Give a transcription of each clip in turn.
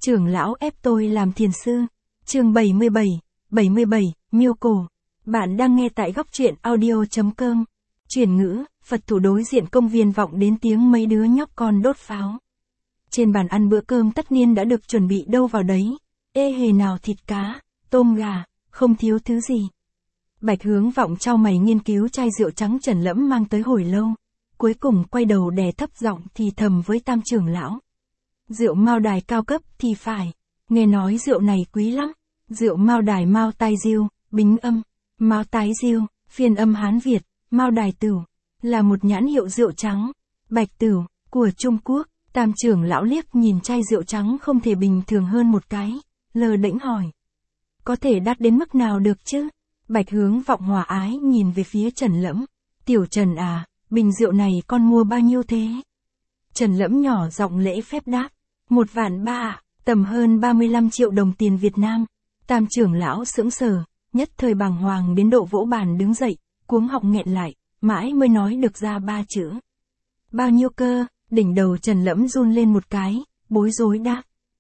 Trưởng lão ép tôi làm thiền sư. Chương 77, miêu cổ. Bạn đang nghe tại góc truyện audio.com. Chuyển ngữ, Phật thủ đối diện công viên vọng đến tiếng mấy đứa nhóc con đốt pháo. Trên bàn ăn bữa cơm tất niên đã được chuẩn bị đâu vào đấy. Ê hề nào thịt cá, tôm gà, không thiếu thứ gì. Bạch Hướng Vọng chau mày nghiên cứu chai rượu trắng Trần Lẫm mang tới hồi lâu. Cuối cùng quay đầu đè thấp giọng thì thầm với Tam trưởng lão. Rượu Mao Đài cao cấp thì phải, nghe nói rượu này quý lắm. Rượu Mao Đài Mao Tai Diêu, bính âm, Mao Tái Diêu, phiên âm Hán Việt, Mao Đài Tửu, là một nhãn hiệu rượu trắng, Bạch Tửu, của Trung Quốc. Tam trưởng lão liếc nhìn chai rượu trắng không thể bình thường hơn một cái, lơ đễnh hỏi. Có thể đắt đến mức nào được chứ? Bạch Hướng Vọng hòa ái nhìn về phía Trần Lẫm. Tiểu Trần à, bình rượu này con mua bao nhiêu thế? Trần Lẫm nhỏ giọng lễ phép đáp. 1,3 vạn, tầm hơn 35 triệu đồng tiền Việt Nam. Tam trưởng lão sững sờ, nhất thời bàng hoàng đến độ vỗ bàn đứng dậy, cuống họng nghẹn lại, mãi mới nói được ra 3 chữ. Bao nhiêu cơ? Đỉnh đầu Trần Lẫm run lên một cái, bối rối đáp.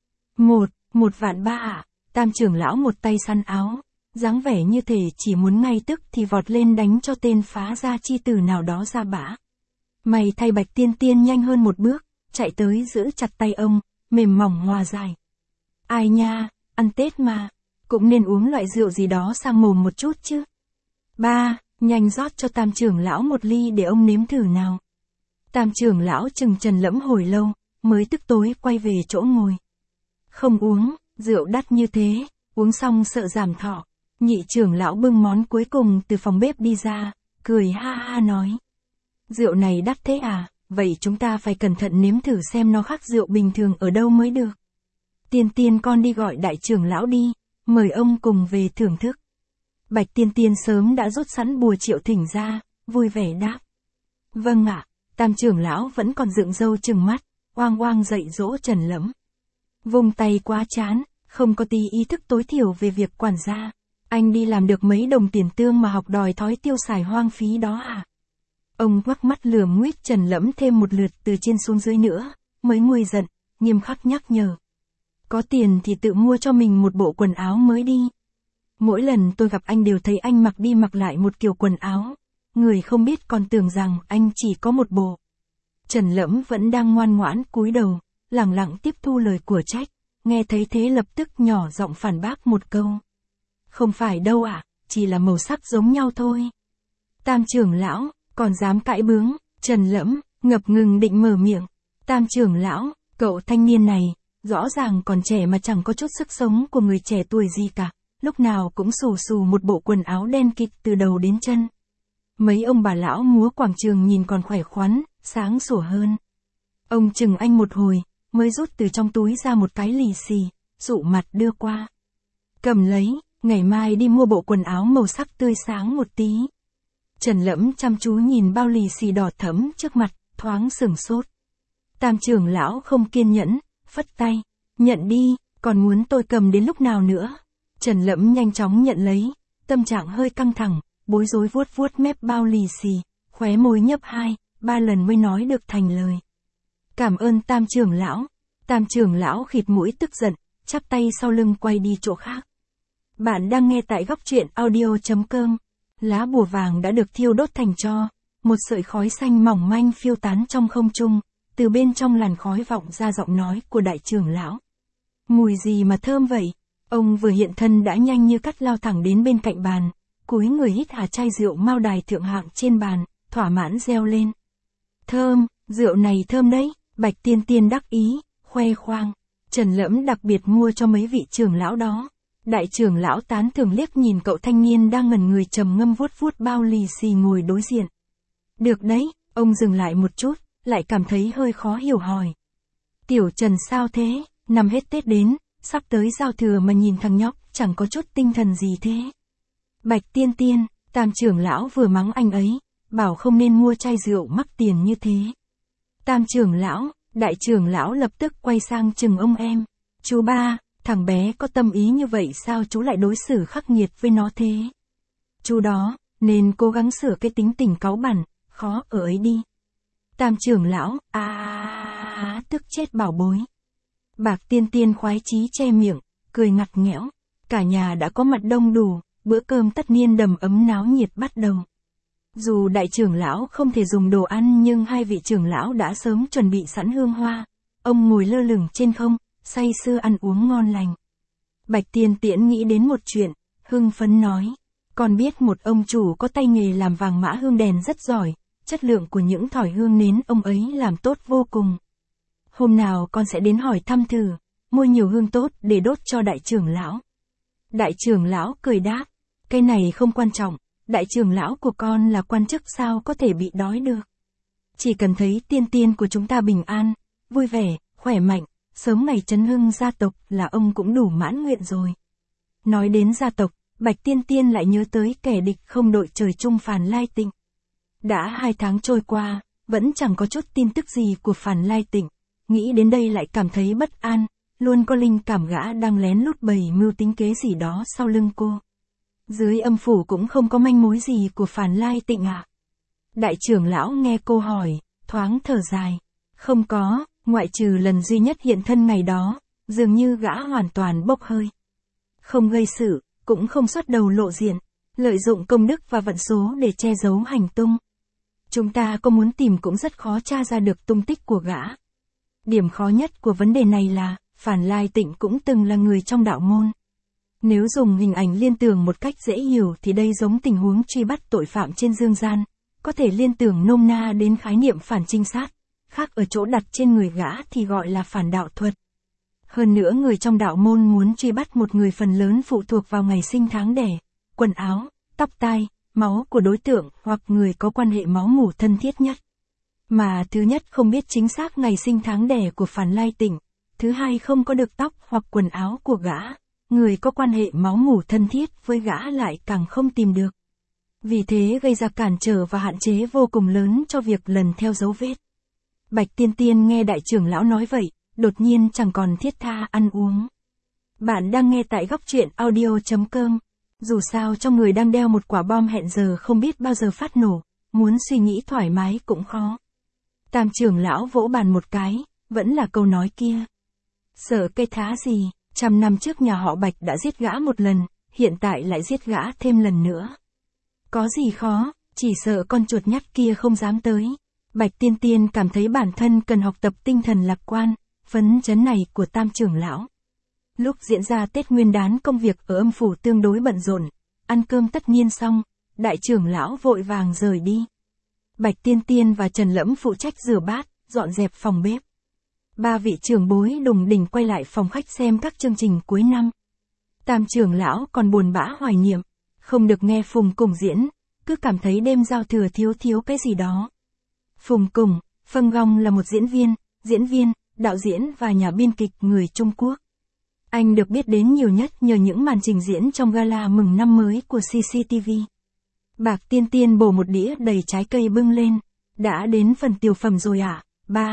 1,3 vạn. Tam trưởng lão một tay săn áo, dáng vẻ như thể chỉ muốn ngay tức thì vọt lên đánh cho tên phá gia chi tử nào đó ra bã. Mày thay Bạch Tiên Tiên nhanh hơn một bước, chạy tới giữ chặt tay ông, mềm mỏng hòa giải. Ai nha, ăn Tết mà, cũng nên uống loại rượu gì đó sang mồm một chút chứ. Ba, nhanh rót cho Tam trưởng lão một ly để ông nếm thử nào. Tam trưởng lão chừng Trần Lẫm hồi lâu, mới tức tối quay về chỗ ngồi. Không uống, rượu đắt như thế, uống xong sợ giảm thọ. Nhị trưởng lão bưng món cuối cùng từ phòng bếp đi ra, cười ha ha nói. Rượu này đắt thế à, vậy chúng ta phải cẩn thận nếm thử xem nó khác rượu bình thường ở đâu mới được. Tiên Tiên con đi gọi đại trưởng lão đi, mời ông cùng về thưởng thức. Bạch Tiên Tiên sớm đã rút sẵn bùa triệu thỉnh ra, vui vẻ đáp. Vâng ạ. Tam trưởng lão vẫn còn dựng râu trừng mắt, oang oang dạy dỗ Trần Lẫm. Vung tay quá chán, không có tí ý thức tối thiểu về việc quản gia. Anh đi làm được mấy đồng tiền tương mà học đòi thói tiêu xài hoang phí đó à? Ông quắc mắt lườm nguýt Trần Lẫm thêm một lượt từ trên xuống dưới nữa, mới nguôi giận, nghiêm khắc nhắc nhở. Có tiền thì tự mua cho mình một bộ quần áo mới đi. Mỗi lần tôi gặp anh đều thấy anh mặc đi mặc lại một kiểu quần áo. Người không biết còn tưởng rằng anh chỉ có một bộ. Trần Lẫm vẫn đang ngoan ngoãn cúi đầu, lẳng lặng tiếp thu lời của trách, nghe thấy thế lập tức nhỏ giọng phản bác một câu. Không phải đâu ạ, chỉ là màu sắc giống nhau thôi. Tam trưởng lão, còn dám cãi bướng, Trần Lẫm, ngập ngừng định mở miệng. Tam trưởng lão, cậu thanh niên này, rõ ràng còn trẻ mà chẳng có chút sức sống của người trẻ tuổi gì cả, lúc nào cũng xù xù một bộ quần áo đen kịt từ đầu đến chân. Mấy ông bà lão múa quảng trường nhìn còn khỏe khoắn, sáng sủa hơn. Ông chừng anh một hồi, mới rút từ trong túi ra một cái lì xì, dụ mặt đưa qua. Cầm lấy, ngày mai đi mua bộ quần áo màu sắc tươi sáng một tí. Trần Lẫm chăm chú nhìn bao lì xì đỏ thẫm trước mặt, thoáng sửng sốt. Tam trưởng lão không kiên nhẫn, phất tay, nhận đi, còn muốn tôi cầm đến lúc nào nữa. Trần Lẫm nhanh chóng nhận lấy, tâm trạng hơi căng thẳng. Bối rối vuốt vuốt mép bao lì xì, khóe môi nhấp 2-3 lần mới nói được thành lời. Cảm ơn Tam trưởng lão. Tam trưởng lão khịt mũi tức giận, chắp tay sau lưng quay đi chỗ khác. Bạn đang nghe tại góc truyện audio.com. Lá bùa vàng đã được thiêu đốt thành tro, một sợi khói xanh mỏng manh phiêu tán trong không trung, từ bên trong làn khói vọng ra giọng nói của đại trưởng lão. Mùi gì mà thơm vậy? Ông vừa hiện thân đã nhanh như cắt lao thẳng đến bên cạnh bàn. Cúi người hít hà chai rượu Mao Đài thượng hạng trên bàn, thỏa mãn reo lên. Thơm, rượu này thơm đấy, Bạch Tiên Tiên đắc ý, khoe khoang. Trần Lẫm đặc biệt mua cho mấy vị trưởng lão đó. Đại trưởng lão tán thưởng liếc nhìn cậu thanh niên đang ngẩn người trầm ngâm vuốt vuốt bao lì xì ngồi đối diện. Được đấy, ông dừng lại một chút, lại cảm thấy hơi khó hiểu hỏi. Tiểu Trần sao thế, năm hết Tết đến, sắp tới giao thừa mà nhìn thằng nhóc chẳng có chút tinh thần gì thế. Bạch Tiên Tiên, Tam trưởng lão vừa mắng anh ấy, bảo không nên mua chai rượu mắc tiền như thế. Tam trưởng lão, đại trưởng lão lập tức quay sang chừng ông em. Chú ba, thằng bé có tâm ý như vậy sao chú lại đối xử khắc nghiệt với nó thế? Chú đó, nên cố gắng sửa cái tính tình cáu bẳn, khó ở ấy đi. Tam trưởng lão, tức chết bảo bối. Bạc Tiên Tiên khoái chí che miệng, cười ngặt nghẽo. Cả nhà đã có mặt đông đủ, bữa cơm tất niên đầm ấm náo nhiệt bắt đầu. Dù đại trưởng lão không thể dùng đồ ăn nhưng hai vị trưởng lão đã sớm chuẩn bị sẵn hương hoa. Ông ngồi lơ lửng trên không, say sưa ăn uống ngon lành. Bạch Tiên Tiễn nghĩ đến một chuyện, hưng phấn nói. Con biết một ông chủ có tay nghề làm vàng mã hương đèn rất giỏi, chất lượng của những thỏi hương nến ông ấy làm tốt vô cùng. Hôm nào con sẽ đến hỏi thăm thử, mua nhiều hương tốt để đốt cho đại trưởng lão. Đại trưởng lão cười đáp, cái này không quan trọng, đại trưởng lão của con là quan chức sao có thể bị đói được. Chỉ cần thấy Tiên Tiên của chúng ta bình an, vui vẻ, khỏe mạnh, sớm ngày chấn hưng gia tộc là ông cũng đủ mãn nguyện rồi. Nói đến gia tộc, Bạch Tiên Tiên lại nhớ tới kẻ địch không đội trời chung Phàn Lai Tịnh. Đã 2 tháng trôi qua, vẫn chẳng có chút tin tức gì của Phàn Lai Tịnh. Nghĩ đến đây lại cảm thấy bất an, luôn có linh cảm gã đang lén lút bày mưu tính kế gì đó sau lưng cô. Dưới âm phủ cũng không có manh mối gì của Phàn Lai Tịnh ạ. Đại trưởng lão nghe cô hỏi, thoáng thở dài. Không có, ngoại trừ lần duy nhất hiện thân ngày đó, dường như gã hoàn toàn bốc hơi. Không gây sự, cũng không xuất đầu lộ diện, lợi dụng công đức và vận số để che giấu hành tung. Chúng ta có muốn tìm cũng rất khó tra ra được tung tích của gã. Điểm khó nhất của vấn đề này là, Phàn Lai Tịnh cũng từng là người trong đạo môn. Nếu dùng hình ảnh liên tưởng một cách dễ hiểu thì đây giống tình huống truy bắt tội phạm trên dương gian, có thể liên tưởng nôm na đến khái niệm phản trinh sát, khác ở chỗ đặt trên người gã thì gọi là phản đạo thuật. Hơn nữa người trong đạo môn muốn truy bắt một người phần lớn phụ thuộc vào ngày sinh tháng đẻ, quần áo, tóc tai, máu của đối tượng hoặc người có quan hệ máu mủ thân thiết nhất. Mà thứ nhất không biết chính xác ngày sinh tháng đẻ của Phàn Lai Tịnh, thứ hai không có được tóc hoặc quần áo của gã, người có quan hệ máu mủ thân thiết với gã lại càng không tìm được. Vì thế gây ra cản trở và hạn chế vô cùng lớn cho việc lần theo dấu vết. Bạch Tiên Tiên nghe đại trưởng lão nói vậy, đột nhiên chẳng còn thiết tha ăn uống. Bạn đang nghe tại góc truyện audio.com. Dù sao trong người đang đeo một quả bom hẹn giờ không biết bao giờ phát nổ, muốn suy nghĩ thoải mái cũng khó. Tam trưởng lão vỗ bàn một cái, vẫn là câu nói kia. Sợ cây thá gì, 100 năm trước nhà họ Bạch đã giết gã một lần, hiện tại lại giết gã thêm lần nữa. Có gì khó, chỉ sợ con chuột nhắt kia không dám tới. Bạch Tiên Tiên cảm thấy bản thân cần học tập tinh thần lạc quan, phấn chấn này của tam trưởng lão. Lúc diễn ra Tết Nguyên Đán công việc ở âm phủ tương đối bận rộn, ăn cơm tất niên xong, đại trưởng lão vội vàng rời đi. Bạch Tiên Tiên và Trần Lẫm phụ trách rửa bát, dọn dẹp phòng bếp. 3 vị trưởng bối đùng đỉnh quay lại phòng khách xem các chương trình cuối năm. Tam trưởng lão còn buồn bã hoài niệm, không được nghe Phùng Cùng diễn, cứ cảm thấy đêm giao thừa thiếu cái gì đó. Phùng Cùng, Phân Gong là một diễn viên, đạo diễn và nhà biên kịch người Trung Quốc. Anh được biết đến nhiều nhất nhờ những màn trình diễn trong gala mừng năm mới của CCTV. Bạc Tiên Tiên bổ một đĩa đầy trái cây bưng lên. Đã đến phần tiểu phẩm rồi à?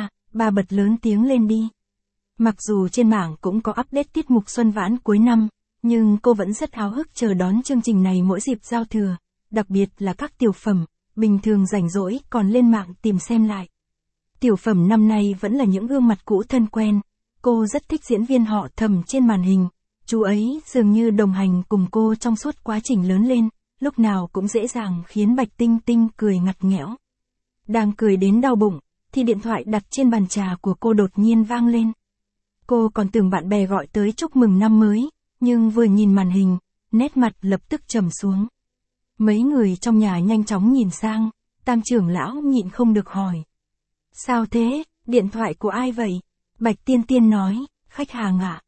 Ba bật lớn tiếng lên đi. Mặc dù trên mạng cũng có update tiết mục Xuân Vãn cuối năm, nhưng cô vẫn rất háo hức chờ đón chương trình này mỗi dịp giao thừa, đặc biệt là các tiểu phẩm, bình thường rảnh rỗi còn lên mạng tìm xem lại. Tiểu phẩm năm nay vẫn là những gương mặt cũ thân quen, cô rất thích diễn viên họ Thẩm trên màn hình, chú ấy dường như đồng hành cùng cô trong suốt quá trình lớn lên, lúc nào cũng dễ dàng khiến Bạch Tinh Tinh cười ngặt nghẽo. Đang cười đến đau bụng, thì điện thoại đặt trên bàn trà của cô đột nhiên vang lên. Cô còn tưởng bạn bè gọi tới chúc mừng năm mới, nhưng vừa nhìn màn hình, nét mặt lập tức trầm xuống. Mấy người trong nhà nhanh chóng nhìn sang, tam trưởng lão nhịn không được hỏi. Sao thế, điện thoại của ai vậy? Bạch Tiên Tiên nói, khách hàng ạ,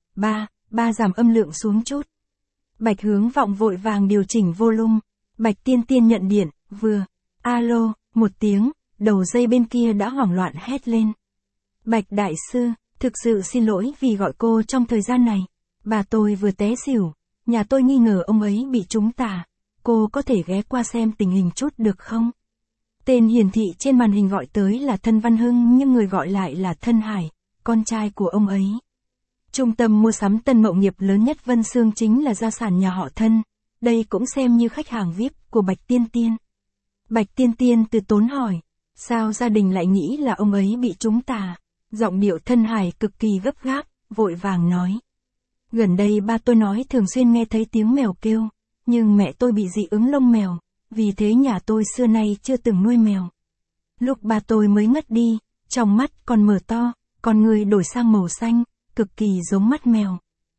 ba giảm âm lượng xuống chút. Bạch Hướng Vọng vội vàng điều chỉnh volume. Bạch Tiên Tiên nhận điện, vừa, alo, một tiếng, đầu dây bên kia đã hoảng loạn hét lên. Bạch Đại Sư, thực sự xin lỗi vì gọi cô trong thời gian này. Bà tôi vừa té xỉu, nhà tôi nghi ngờ ông ấy bị trúng tà. Cô có thể ghé qua xem tình hình chút được không? Tên hiển thị trên màn hình gọi tới là Thân Văn Hưng nhưng người gọi lại là Thân Hải, con trai của ông ấy. Trung tâm mua sắm Tân Mộng Nghiệp lớn nhất Vân Xương chính là gia sản nhà họ Thân, đây cũng xem như khách hàng VIP của Bạch Tiên Tiên. Bạch Tiên Tiên từ tốn hỏi, sao gia đình lại nghĩ là ông ấy bị trúng tà? Giọng điệu Thân Hải cực kỳ gấp gáp, vội vàng nói. Gần đây ba tôi nói thường xuyên nghe thấy tiếng mèo kêu, nhưng mẹ tôi bị dị ứng lông mèo, vì thế nhà tôi xưa nay chưa từng nuôi mèo. Lúc ba tôi mới ngất đi, trong mắt còn mở to, con người đổi sang màu xanh, cực kỳ giống mắt mèo.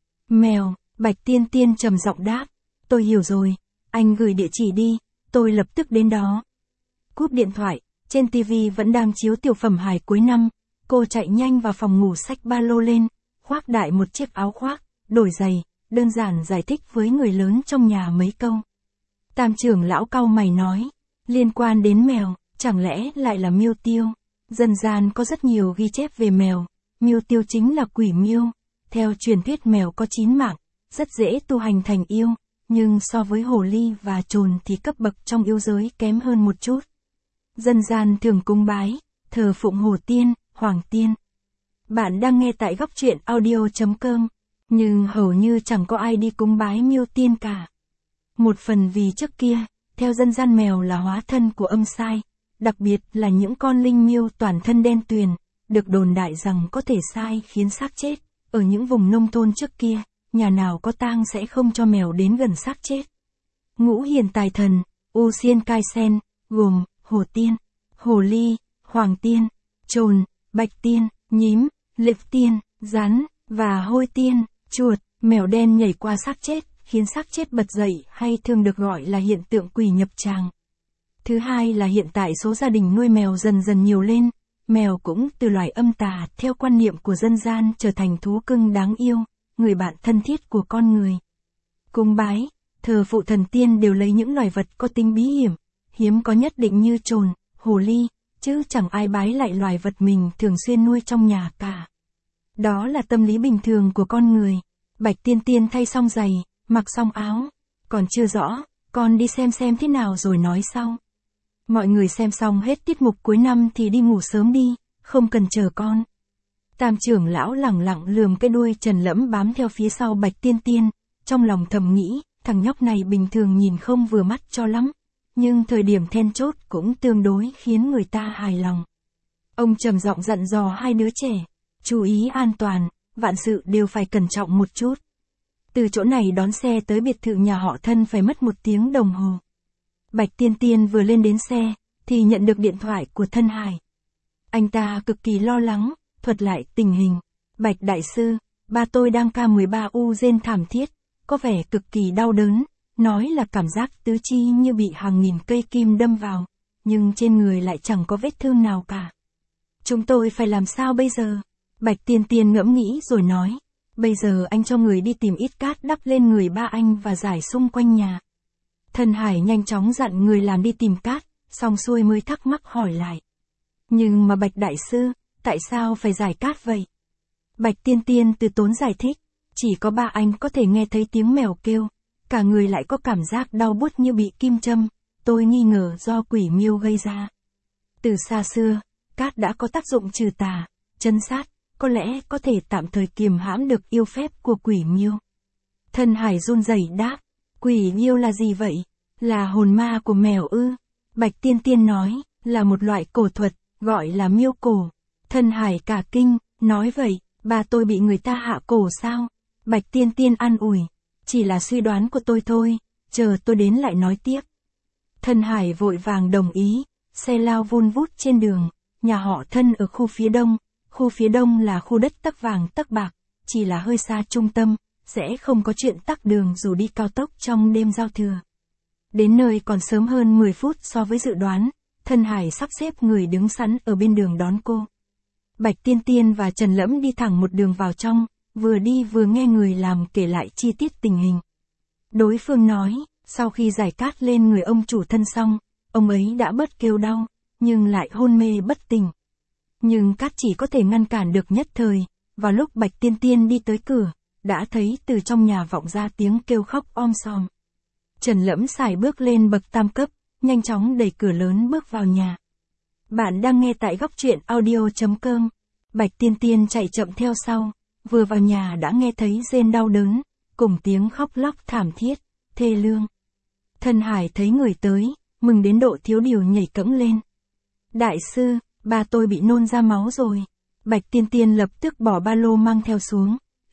Mèo, Bạch Tiên Tiên trầm giọng đáp, tôi hiểu rồi, anh gửi địa chỉ đi, tôi lập tức đến đó. Cúp điện thoại, trên TV vẫn đang chiếu tiểu phẩm hài cuối năm, cô chạy nhanh vào phòng ngủ xách ba lô lên, khoác đại một chiếc áo khoác, đổi giày, đơn giản giải thích với người lớn trong nhà mấy câu. Tam trưởng lão cau mày nói, liên quan đến mèo, chẳng lẽ lại là Miêu Tiêu? Dân gian có rất nhiều ghi chép về mèo, Miêu Tiêu chính là quỷ miêu. Theo truyền thuyết mèo có 9 mạng, rất dễ tu hành thành yêu, nhưng so với hồ ly và trồn thì cấp bậc trong yêu giới kém hơn một chút. Dân gian thường cúng bái, thờ phụng hồ tiên, hoàng tiên. Bạn đang nghe tại góc truyện audio.com, nhưng hầu như chẳng có ai đi cúng bái miêu tiên cả. Một phần vì trước kia, theo dân gian mèo là hóa thân của âm sai, đặc biệt là những con linh miêu toàn thân đen tuyền, được đồn đại rằng có thể sai khiến xác chết. Ở những vùng nông thôn trước kia, nhà nào có tang sẽ không cho mèo đến gần xác chết. Ngũ hiền tài thần, U Xiên Cai Sen, gồm hồ tiên, hồ ly, hoàng tiên, trồn, bạch tiên, nhím, liệp tiên, rắn, và hôi tiên, chuột, mèo đen nhảy qua xác chết, khiến xác chết bật dậy hay thường được gọi là hiện tượng quỷ nhập tràng. Thứ hai là hiện tại số gia đình nuôi mèo dần dần nhiều lên, mèo cũng từ loài âm tà theo quan niệm của dân gian trở thành thú cưng đáng yêu, người bạn thân thiết của con người. Cúng bái, thờ phụ thần tiên đều lấy những loài vật có tính bí hiếm có nhất định như trồn, hồ ly, chứ chẳng ai bái lại loài vật mình thường xuyên nuôi trong nhà cả. Đó là tâm lý bình thường của con người. Bạch Tiên Tiên thay xong giày, mặc xong áo. Còn chưa rõ, con đi xem thế nào rồi nói sau. Mọi người xem xong hết tiết mục cuối năm thì đi ngủ sớm đi, không cần chờ con. Tam trưởng lão lẳng lặng lườm cái đuôi trần lẫm bám theo phía sau Bạch Tiên Tiên, trong lòng thầm nghĩ, thằng nhóc này bình thường nhìn không vừa mắt cho lắm, nhưng thời điểm then chốt cũng tương đối khiến người ta hài lòng. Ông trầm giọng dặn dò hai đứa trẻ, chú ý an toàn, vạn sự đều phải cẩn trọng một chút. Từ chỗ này đón xe tới biệt thự nhà họ Thân phải mất 1 tiếng đồng hồ. Bạch Tiên Tiên vừa lên đến xe, thì nhận được điện thoại của Thân Hải. Anh ta cực kỳ lo lắng, thuật lại tình hình. Bạch đại sư, ba tôi đang K13U rên thảm thiết, có vẻ cực kỳ đau đớn, nói là cảm giác tứ chi như bị hàng nghìn cây kim đâm vào, nhưng trên người lại chẳng có vết thương nào cả. Chúng tôi phải làm sao bây giờ? Bạch Tiên Tiên ngẫm nghĩ rồi nói, bây giờ anh cho người đi tìm ít cát đắp lên người ba anh và rải xung quanh nhà. Thân Hải nhanh chóng dặn người làm đi tìm cát, xong xuôi mới thắc mắc hỏi lại. Nhưng mà Bạch đại sư, tại sao phải rải cát vậy? Bạch Tiên Tiên từ tốn giải thích, chỉ có ba anh có thể nghe thấy tiếng mèo kêu, cả người lại có cảm giác đau buốt như bị kim châm, tôi nghi ngờ do quỷ miêu gây ra. Từ xa xưa, cát đã có tác dụng trừ tà, trấn sát, có lẽ có thể tạm thời kiềm hãm được yêu phép của quỷ miêu. Thân Hải run rẩy đáp, quỷ miêu là gì vậy? Là hồn ma của mèo ư? Bạch Tiên Tiên nói, là một loại cổ thuật, gọi là miêu cổ. Thân Hải cả kinh, nói vậy, ba tôi bị người ta hạ cổ sao? Bạch Tiên Tiên an ủi, chỉ là suy đoán của tôi thôi, chờ tôi đến lại nói tiếp. Thân Hải vội vàng đồng ý, xe lao vun vút trên đường, nhà họ Thân ở khu phía đông là khu đất tắc vàng tắc bạc, chỉ là hơi xa trung tâm, sẽ không có chuyện tắc đường dù đi cao tốc trong đêm giao thừa. Đến nơi còn sớm hơn 10 phút so với dự đoán, Thân Hải sắp xếp người đứng sẵn ở bên đường đón cô. Bạch Tiên Tiên và Trần Lẫm đi thẳng một đường vào trong, vừa đi vừa nghe người làm kể lại chi tiết tình hình. Đối phương nói, sau khi giải cát lên người ông chủ Thân xong, ông ấy đã bớt kêu đau, nhưng lại hôn mê bất tỉnh. Nhưng cát chỉ có thể ngăn cản được nhất thời, vào lúc Bạch Tiên Tiên đi tới cửa, đã thấy từ trong nhà vọng ra tiếng kêu khóc om sòm. Trần Lẫm sải bước lên bậc tam cấp, nhanh chóng đẩy cửa lớn bước vào nhà. Bạn đang nghe tại góc truyện audio.com. Bạch Tiên Tiên chạy chậm theo sau, vừa vào nhà đã nghe thấy rên đau đớn, cùng tiếng khóc lóc thảm thiết, thê lương. Thân Hải thấy người tới, mừng đến độ thiếu điều nhảy cẫng lên. Đại sư, ba tôi bị nôn ra máu rồi. Bạch Tiên Tiên lập tức bỏ ba lô mang theo xuống,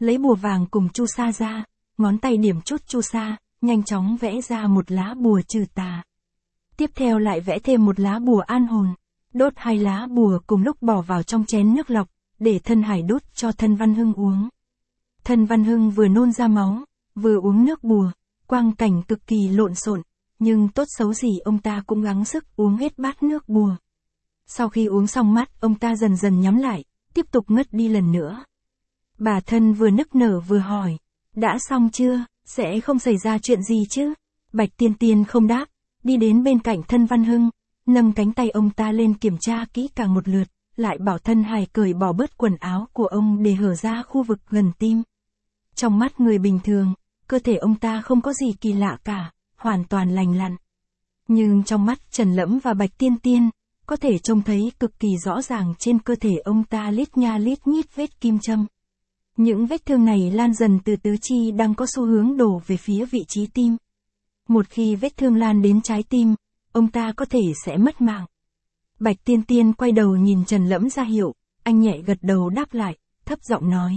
lấy bùa vàng cùng chu sa ra, ngón tay điểm chút chu sa, nhanh chóng vẽ ra một lá bùa trừ tà. Tiếp theo lại vẽ thêm một lá bùa an hồn, đốt 2 lá bùa cùng lúc bỏ vào trong chén nước lọc, để Thân Hải đút cho Thân Văn Hưng uống. Thân Văn Hưng vừa nôn ra máu, vừa uống nước bùa, quang cảnh cực kỳ lộn xộn, nhưng tốt xấu gì ông ta cũng gắng sức uống hết bát nước bùa. Sau khi uống xong mắt ông ta dần dần nhắm lại, tiếp tục ngất đi lần nữa. Bà Thân vừa nức nở vừa hỏi, đã xong chưa, sẽ không xảy ra chuyện gì chứ? Bạch Tiên Tiên không đáp, đi đến bên cạnh Thân Văn Hưng, nâng cánh tay ông ta lên kiểm tra kỹ càng một lượt, lại bảo Thân Hải cởi bỏ bớt quần áo của ông để hở ra khu vực gần tim. Trong mắt người bình thường, cơ thể ông ta không có gì kỳ lạ cả, hoàn toàn lành lặn. Nhưng trong mắt Trần Lẫm và Bạch Tiên Tiên, có thể trông thấy cực kỳ rõ ràng trên cơ thể ông ta lít nha lít nhít vết kim châm. Những vết thương này lan dần từ tứ chi đang có xu hướng đổ về phía vị trí tim. Một khi vết thương lan đến trái tim, ông ta có thể sẽ mất mạng. Bạch Tiên Tiên quay đầu nhìn Trần Lẫm ra hiệu, anh nhẹ gật đầu đáp lại, thấp giọng nói.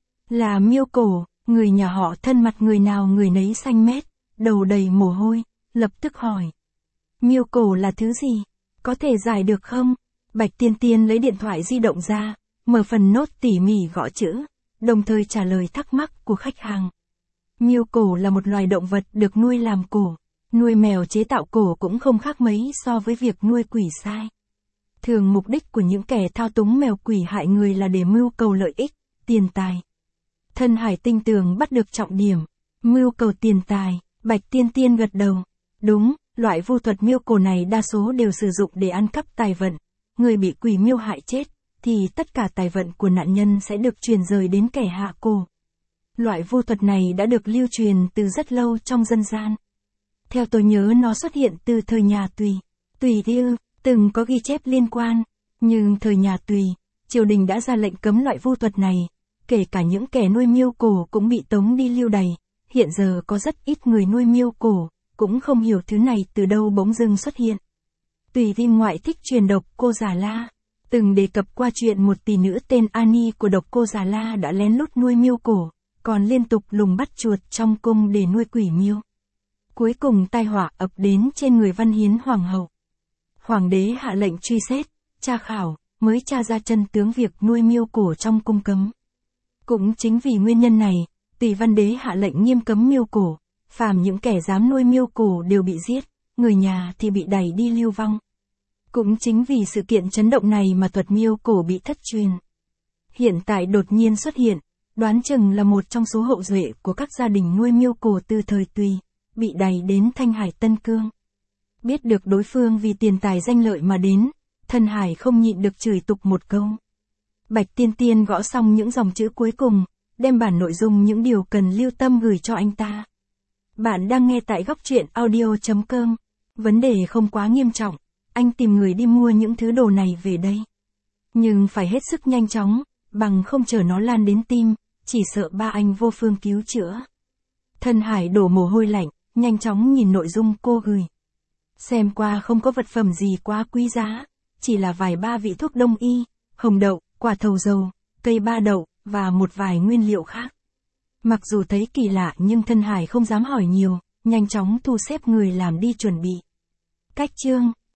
Là Miêu Cổ, người nhà họ Thân mặt người nào người nấy xanh mét, đầu đầy mồ hôi, lập tức hỏi. Miêu Cổ là thứ gì? Có thể giải được không? Bạch Tiên Tiên lấy điện thoại di động ra, mở phần nốt tỉ mỉ gõ chữ, đồng thời trả lời thắc mắc của khách hàng. Miêu cổ là một loài động vật được nuôi làm cổ. Nuôi mèo chế tạo cổ cũng không khác mấy so với việc nuôi quỷ sai. Thường mục đích của những kẻ thao túng mèo quỷ hại người là để mưu cầu lợi ích, tiền tài. Thân Hải tinh tường bắt được trọng điểm, mưu cầu tiền tài, Bạch Tiên Tiên gật đầu. Đúng, loại vu thuật miêu cổ này đa số đều sử dụng để ăn cắp tài vận. Người bị quỷ miêu hại chết, thì tất cả tài vận của nạn nhân sẽ được truyền rời đến kẻ hạ cổ. Loại vu thuật này đã được lưu truyền từ rất lâu trong dân gian. Theo tôi nhớ nó xuất hiện từ thời nhà Tùy. Tùy Thư, từng có ghi chép liên quan. Nhưng thời nhà Tùy, triều đình đã ra lệnh cấm loại vu thuật này. Kể cả những kẻ nuôi miêu cổ cũng bị tống đi lưu đày. Hiện giờ có rất ít người nuôi miêu cổ, cũng không hiểu thứ này từ đâu bỗng dưng xuất hiện. Tùy Thư ngoại thích truyền độc cô Già La. Từng đề cập qua chuyện một tỷ nữ tên Ani của độc cô Già La đã lén lút nuôi miêu cổ, còn liên tục lùng bắt chuột trong cung để nuôi quỷ miêu. Cuối cùng tai họa ập đến trên người Văn Hiến Hoàng hậu. Hoàng đế hạ lệnh truy xét, tra khảo, mới tra ra chân tướng việc nuôi miêu cổ trong cung cấm. Cũng chính vì nguyên nhân này, Tùy Văn đế hạ lệnh nghiêm cấm miêu cổ, phàm những kẻ dám nuôi miêu cổ đều bị giết, người nhà thì bị đày đi lưu vong. Cũng chính vì sự kiện chấn động này mà thuật miêu cổ bị thất truyền. Hiện tại đột nhiên xuất hiện, đoán chừng là một trong số hậu duệ của các gia đình nuôi miêu cổ từ thời Tùy, bị đày đến Thanh Hải Tân Cương. Biết được đối phương vì tiền tài danh lợi mà đến, Thân Hải không nhịn được chửi tục một câu. Bạch Tiên Tiên gõ xong những dòng chữ cuối cùng, đem bản nội dung những điều cần lưu tâm gửi cho anh ta. Bạn đang nghe tại góc truyện audio.com. Vấn đề không quá nghiêm trọng, anh tìm người đi mua những thứ đồ này về đây. Nhưng phải hết sức nhanh chóng, bằng không chờ nó lan đến tim, chỉ sợ ba anh vô phương cứu chữa. Thân Hải đổ mồ hôi lạnh, nhanh chóng nhìn nội dung cô gửi. Xem qua không có vật phẩm gì quá quý giá, chỉ là vài ba vị thuốc đông y, hồng đậu, quả thầu dầu, cây ba đậu, và một vài nguyên liệu khác. Mặc dù thấy kỳ lạ nhưng Thân Hải không dám hỏi nhiều, nhanh chóng thu xếp người làm đi chuẩn bị. Cách chương